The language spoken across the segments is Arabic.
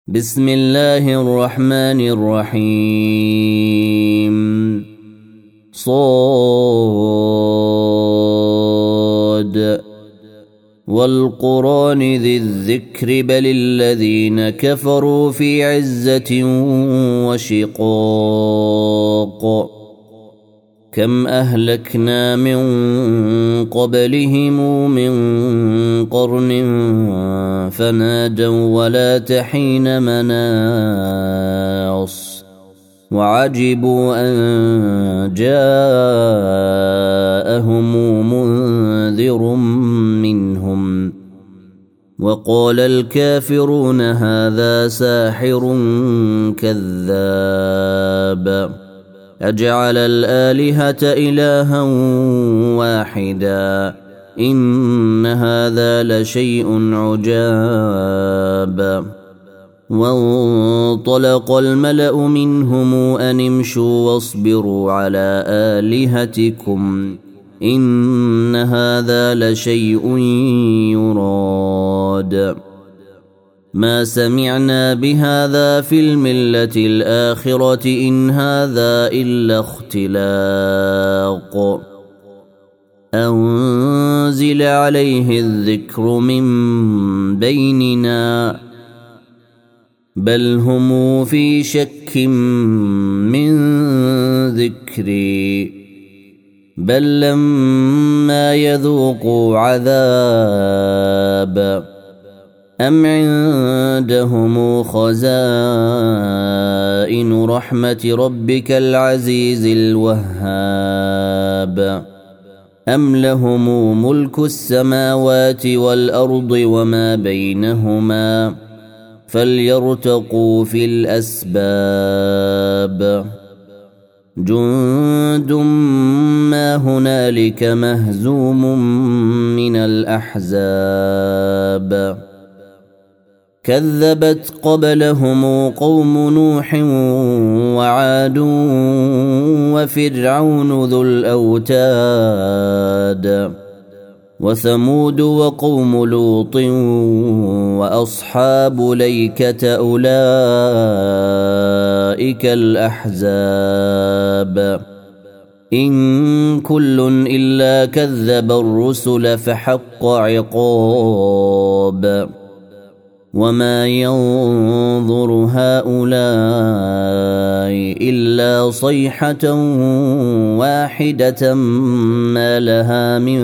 بسم الله الرحمن الرحيم صاد والقرآن ذي الذكر بل الذين كفروا في عزة وشقاق كم أهلكنا من قبلهم من قرن فنادوا ولا حين مناص وعجبوا أن جاءهم منذر منهم وقال الكافرون هذا ساحر كذاب أجعل الآلهة إلها واحدا إن هذا لشيء عجاب وانطلق الملأ منهم أن امشوا واصبروا على آلهتكم إن هذا لشيء يراد ما سمعنا بهذا في الملة الآخرة إن هذا إلا اختلاق أنزل عليه الذكر من بيننا بل هم في شك من ذكري بل لما يذوقوا عذاب أم عندهم خزائن رحمة ربك العزيز الوهاب أم لهم ملك السماوات والأرض وما بينهما فليرتقوا في الأسباب جند ما هنالك مهزوم من الأحزاب كذبت قبلهم قوم نوح وعاد وفرعون ذو الأوتاد وثمود وقوم لوط وأصحاب ليكة أولئك الأحزاب إن كل إلا كذب الرسل فحق عقاب وما ينظر هؤلاء إلا صيحة واحدة ما لها من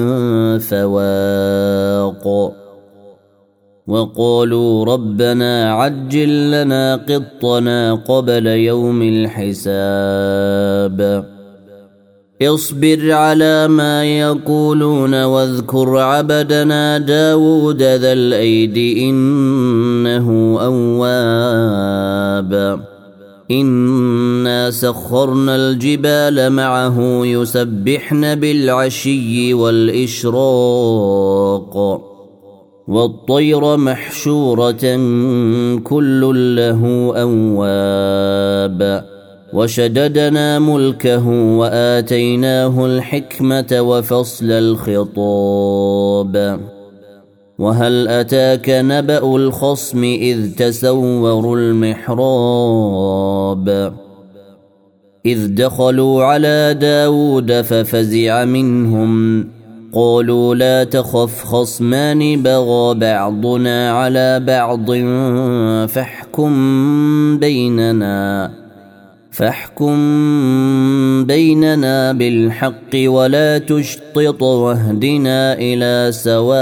فواق وقالوا ربنا عجل لنا قطنا قبل يوم الحساب اصبر على ما يقولون واذكر عبدنا داود ذا الأيد إنه أواب إنا سخرنا الجبال معه يسبحن بالعشي والإشراق والطير محشورة كل له أواب وشددنا ملكه وآتيناه الحكمة وفصل الخطاب وهل أتاك نبأ الخصم إذ تسوروا المحراب إذ دخلوا على داود ففزع منهم قالوا لا تخف خصمان بغى بعضنا على بعض فاحكم بيننا بالحق ولا تشطط واهدنا إلى سواء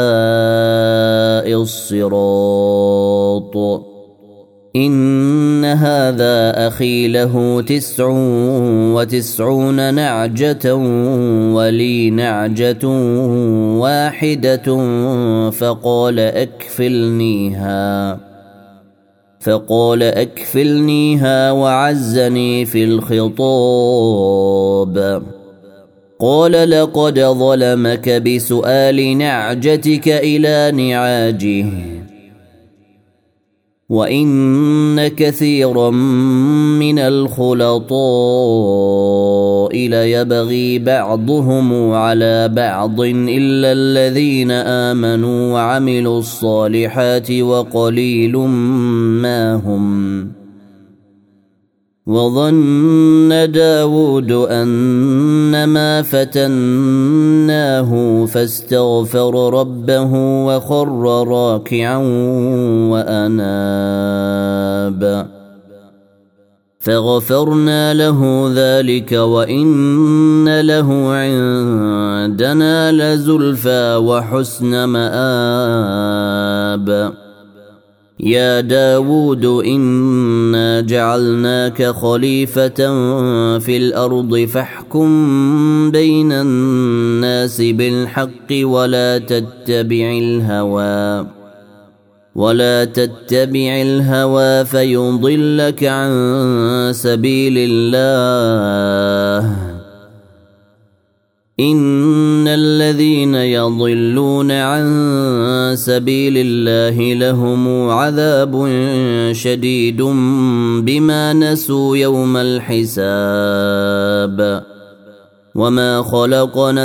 الصراط إن هذا أخي له 99 نعجة ولي نعجة واحدة فقال أكفلنيها وعزني في الخطاب قال لقد ظلمك بسؤال نعجتك إلى نعاجه وإن كثيرا من الخلطاء ليبغي بعضهم على بعض إلا الذين آمنوا وعملوا الصالحات وقليل ما هم. وظن داود أنما فتناه فاستغفر ربه وخر راكعا وأناب فغفرنا له ذلك وإن له عندنا لزلفى وحسن مآب. يا داود إنا جعلناك خليفة في الأرض فاحكم بين الناس بالحق ولا تتبع الهوى فيضلك عن سبيل الله. إن الذين يضلون عن سبيل الله لهم عذاب شديد بما نسوا يوم الحساب. وما خلقنا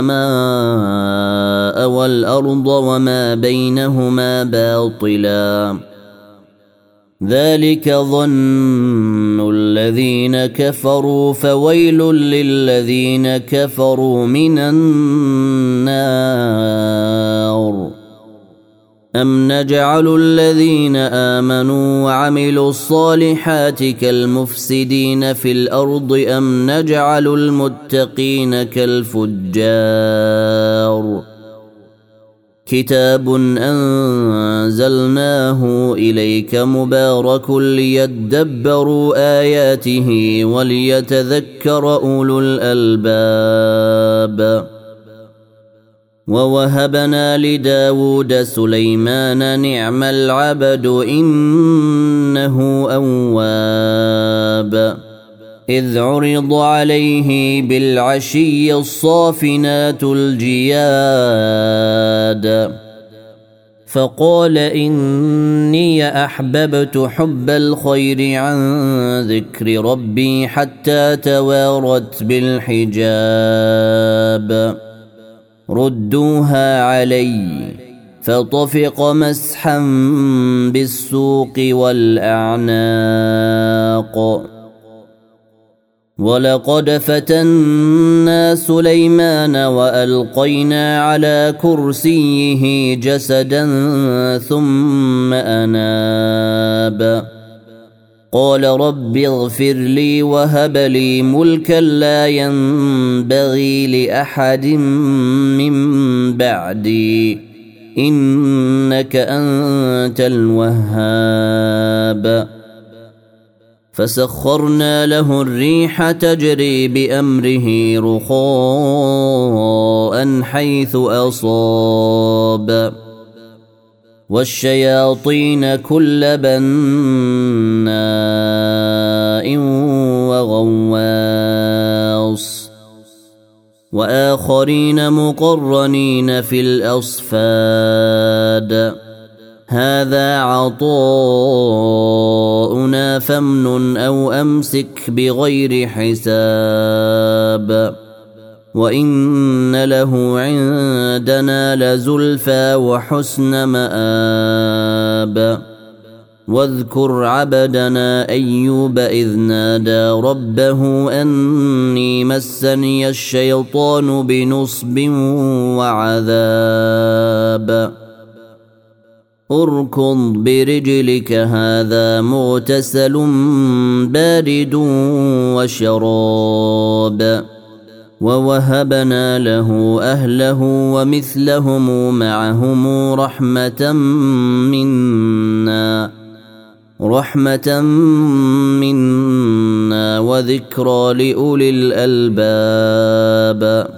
السماء والأرض وما بينهما باطلا ذلك ظن الذين كفروا فويل للذين كفروا من النار. أم نجعل الذين آمنوا وعملوا الصالحات كالمفسدين في الأرض أم نجعل المتقين كالفجار. كتاب أنزلناه إليك مبارك ليدبروا آياته وليتذكر أولو الألباب. ووهبنا لداود سليمان نعم العبد إنه أواب. إذ عرض عليه بالعشي الصافنات الجياد فقال إني أحببت حب الخير عن ذكر ربي حتى توارت بالحجاب. ردوها علي فطفق مسحا بالسوق والأعناق. ولقد فتنا سليمان وألقينا على كرسيه جسدا ثم أناب. قال رب اغفر لي وهب لي ملكا لا ينبغي لأحد من بعدي إنك أنت الوهاب. فسخرنا له الريح تجري بأمره رخاء حيث أصاب والشياطين كل بناء وغواص وآخرين مقرنين في الأصفاد. هذا عطاؤنا فامنن أو أمسك بغير حساب. وإن له عندنا لزلفى وحسن مآب. واذكر عبدنا أيوب إذ نادى ربه أني مسني الشيطان بنصب وعذاب. اركض برجلك هذا مغتسل بارد وشراب. ووهبنا له أهله ومثلهم معهم رحمة منا وذكرى لأولي الألباب.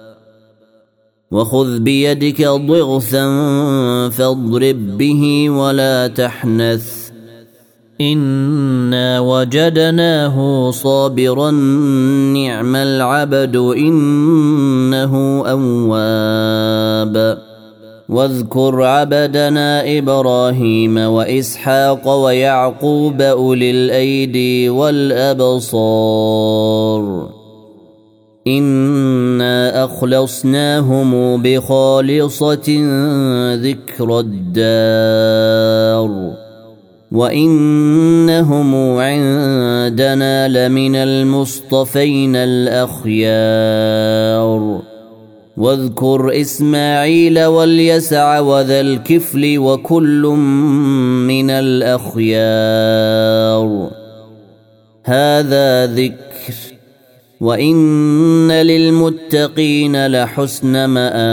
وخذ بيدك ضغثا فاضرب به ولا تحنث إنا وجدناه صابرا نعم العبد إنه أواب. واذكر عبدنا إبراهيم وإسحاق ويعقوب أولي الأيدي والأبصار إنا أخلصناهم بخالصة ذكر الدار وإنهم عندنا لمن المصطفين الأخيار واذكر إسماعيل واليسع وذا الكفل وكل من الأخيار هذا ذكر وإن للمتقين لحسن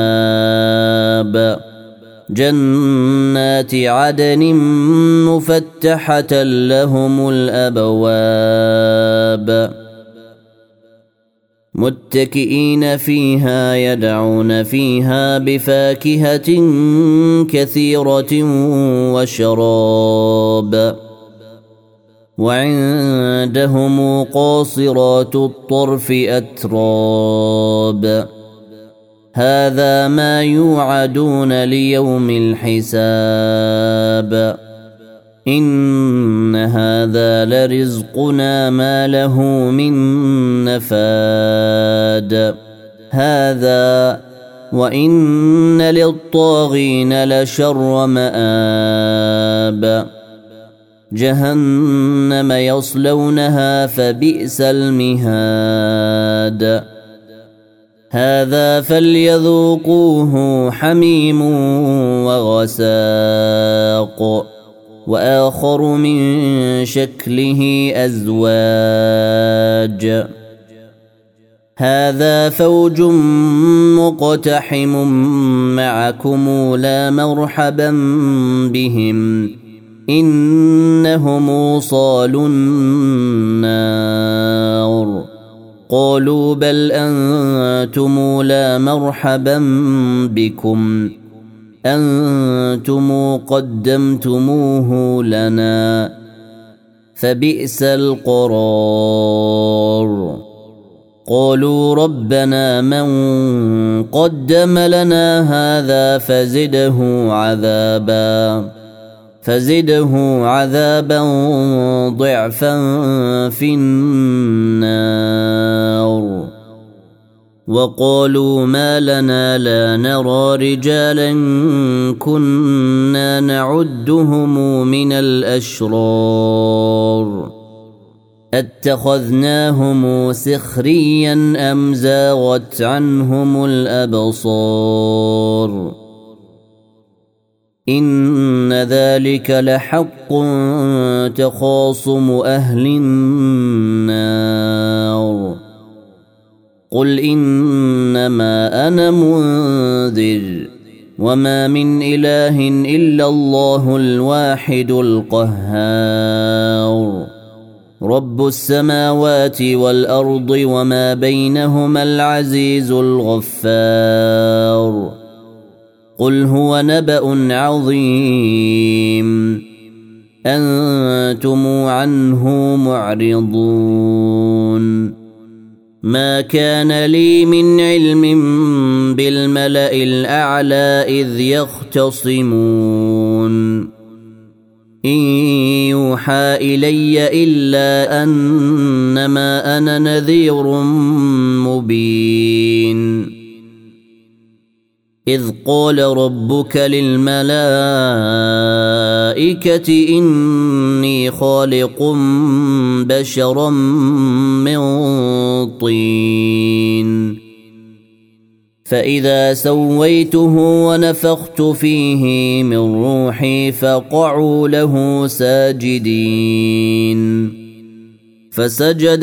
مآب جنات عدن مفتحة لهم الأبواب متكئين فيها يدعون فيها بفاكهة كثيرة وشراب وعندهم قاصرات الطرف أتراب هذا ما يوعدون ليوم الحساب إن هذا لرزقنا ما له من نفاد هذا وإن للطاغين لشر مآب جهنم يصلونها فبئس المهاد هذا فليذوقوه حميم وغساق وآخر من شكله أزواج هذا فوج مقتحم معكم لا مرحبا بهم إنهم صالوا النار قالوا بل أنتم لا مرحبا بكم أنتم قدمتموه لنا فبئس القرار قالوا ربنا من قدم لنا هذا فزده عذابا ضعفا في النار وقالوا ما لنا لا نرى رجالا كنا نعدهم من الأشرار اتخذناهم سخريا أم زاغت عنهم الأبصار إن ذلك لحق تخاصم أهل النار قل إنما أنا منذر وما من إله إلا الله الواحد القهار رب السماوات والأرض وما بينهما العزيز الغفار قل هو نبأ عظيم أنتم عنه معرضون ما كان لي من علم بالملأ الأعلى إذ يختصمون إن يوحى إلي إلا أنما أنا نذير مبين إذ قال ربك للملائكة إني خالق بشرا من طين فإذا سويته ونفخت فيه من روحي فقعوا له ساجدين فسجد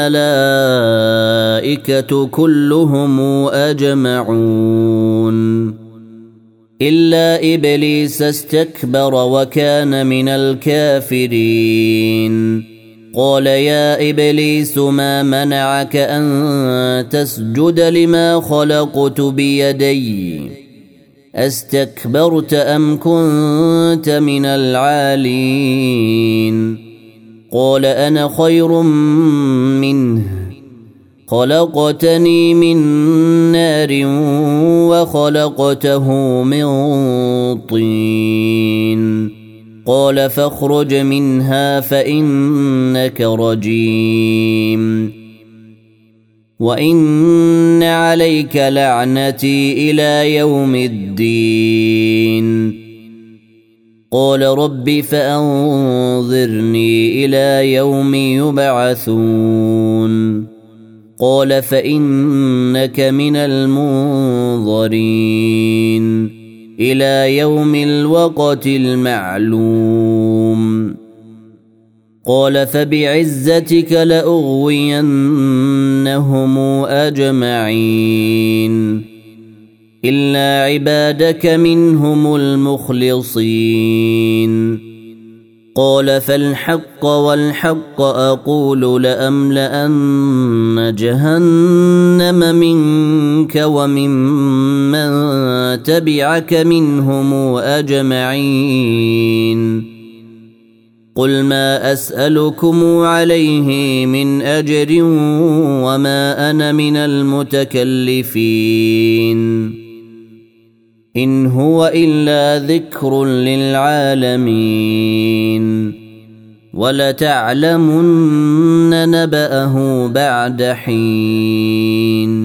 الملائكة كلهم أجمعون إلا إبليس استكبر وكان من الكافرين قال يا إبليس ما منعك أن تسجد لما خلقت بيدي استكبرت أم كنت من العالين قال أنا خير منه خلقتني من نار وخلقته من طين قال فاخرج منها فإنك رجيم وإن عليك لعنتي إلى يوم الدين قال رب فأنظرني إلى يوم يبعثون قال فإنك من المنظرين إلى يوم الوقت المعلوم قال فبعزتك لأغوينهم أجمعين إلا عبادك منهم المخلصين قال فالحق والحق أقول لأملأن جهنم منك وممن تبعك منهم أجمعين قل ما أسألكم عليه من أجر وما أنا من المتكلفين إن هو إلا ذكر للعالمين ولتعلمن نبأه بعد حين